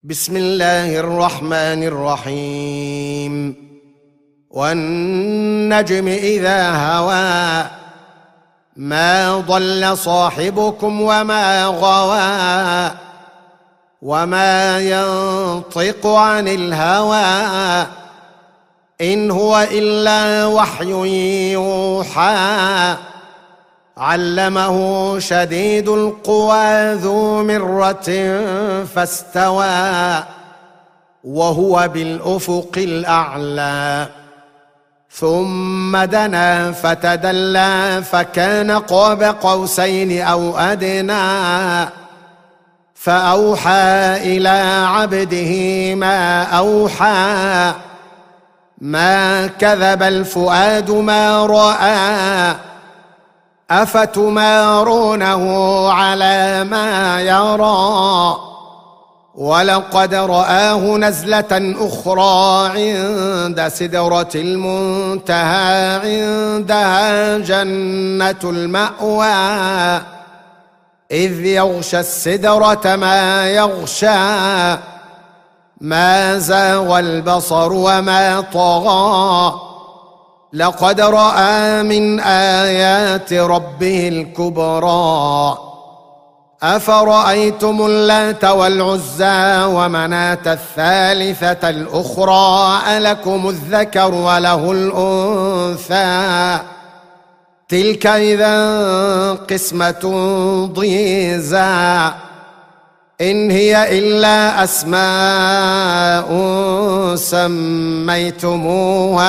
بسم الله الرحمن الرحيم. والنجم إذا هوى ما ضل صاحبكم وما غوى وما ينطق عن الهوى إن هو إلا وحي يوحى علمه شديد القوى ذو مرة فاستوى وهو بالأفق الأعلى ثم دنا فتدلى فكان قاب قوسين أو أدنى فأوحى إلى عبده ما أوحى ما كذب الفؤاد ما رأى أفتمارونه على ما يرى ولقد رآه نزلة أخرى عند سدرة المنتهى عندها جنة المأوى إذ يغشى السدرة ما يغشى ما زاغ البصر وما طغى لقد رأى من آيات ربه الكبرى أفرأيتم اللات والعزى ومناة الثالثة الأخرى ألكم الذكر وله الأنثى تلك إذا قسمة ضيزى إن هي إلا أسماء سميتموها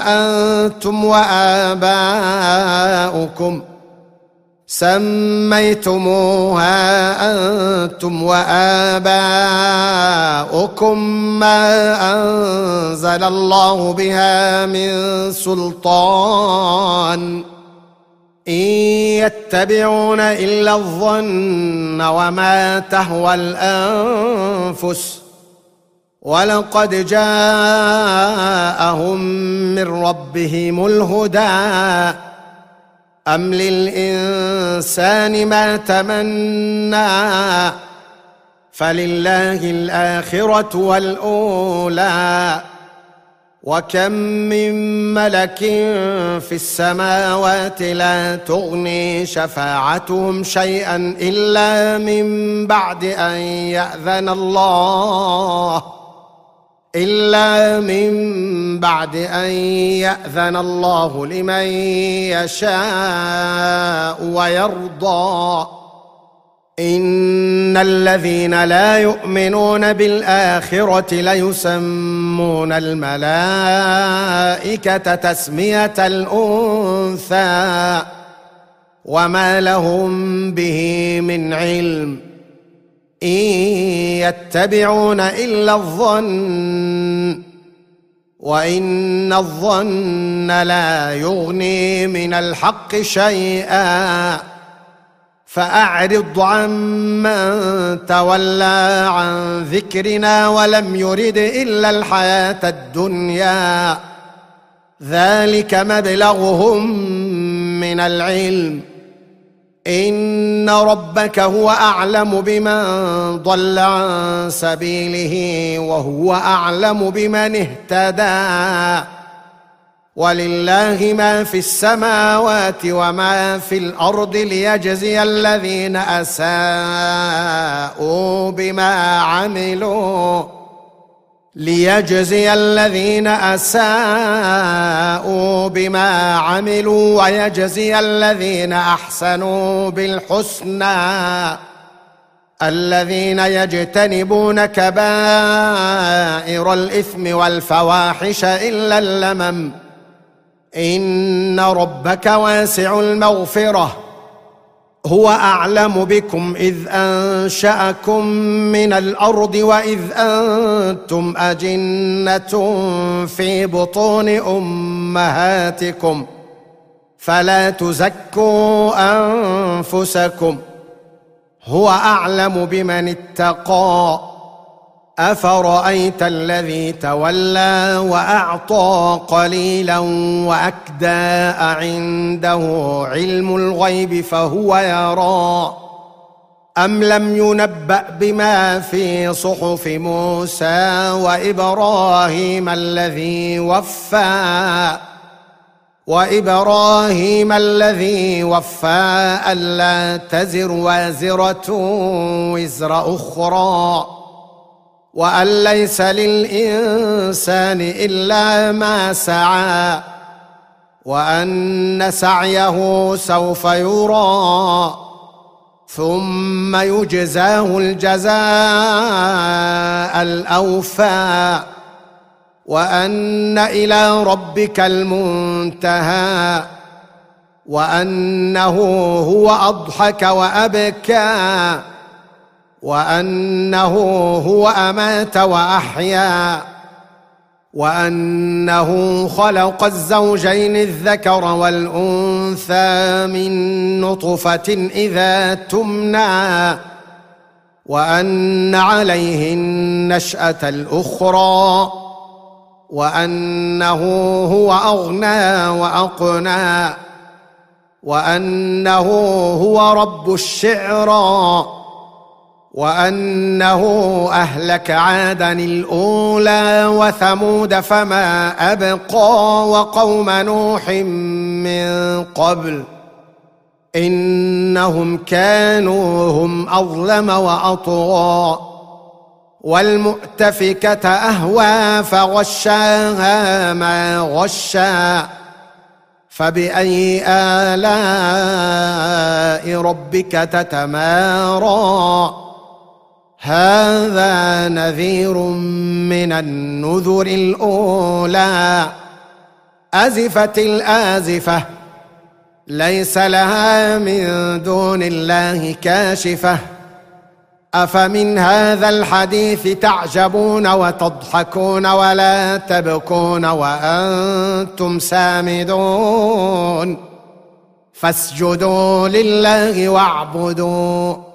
أنتم وآباؤكم ما أنزل الله بها من سلطان إن يتبعون إلا الظن وما تهوى الأنفس ولقد جاءهم من ربهم الهدى أم للإنسان ما تمنى فلله الآخرة والأولى وكم من ملك في السماوات لا تغني شفاعتهم شيئا إلا من بعد أن يأذن الله لمن يشاء ويرضى إن الذين لا يؤمنون بالآخرة ليسمون الملائكة تسمية الأنثى وما لهم به من علم إن يتبعون إلا الظن وإن الظن لا يغني من الحق شيئا فأعرض عمن تولى عن ذكرنا ولم يرد إلا الحياة الدنيا ذلك مبلغهم من العلم إن ربك هو أعلم بمن ضل عن سبيله وهو أعلم بمن اهتدى ولله ما في السماوات وما في الأرض ليجزي الذين أساءوا بما عملوا ويجزي الذين أحسنوا بالحسنى الذين يجتنبون كبائر الإثم والفواحش إلا اللمم إن ربك واسع المغفرة هو أعلم بكم إذ أنشأكم من الأرض وإذ أنتم أجنة في بطون أمهاتكم فلا تزكوا أنفسكم هو أعلم بمن اتقى أفرأيت الذي تولى وأعطى قليلا وأكدى أعنده علم الغيب فهو يرى أم لم ينبأ بما في صحف موسى وإبراهيم الذي وفى ألا تزر وازرة وزر أخرى وأن ليس للإنسان إلا ما سعى وأن سعيه سوف يرى ثم يجزاه الجزاء الأوفى وأن إلى ربك المنتهى وأنه هو أضحك وأبكى وأنه هو أمات وأحيا وأنه خلق الزوجين الذكر والأنثى من نطفة إذا تمنى وأن عليه النشأة الأخرى وأنه هو أغنى وأقنى وأنه هو رب الشعرى وأنه أهلك عادا الأولى وثمود فما أبقى وقوم نوح من قبل إنهم كانوا هم أظلم وأطغى والمؤتفكة أهوى فغشاها ما غشى فبأي آلاء ربك تتمارى هذا نذير من النذر الأولى أزفت الآزفة ليس لها من دون الله كاشفة أفمن هذا الحديث تعجبون وتضحكون ولا تبكون وأنتم سامدون فاسجدوا لله واعبدوا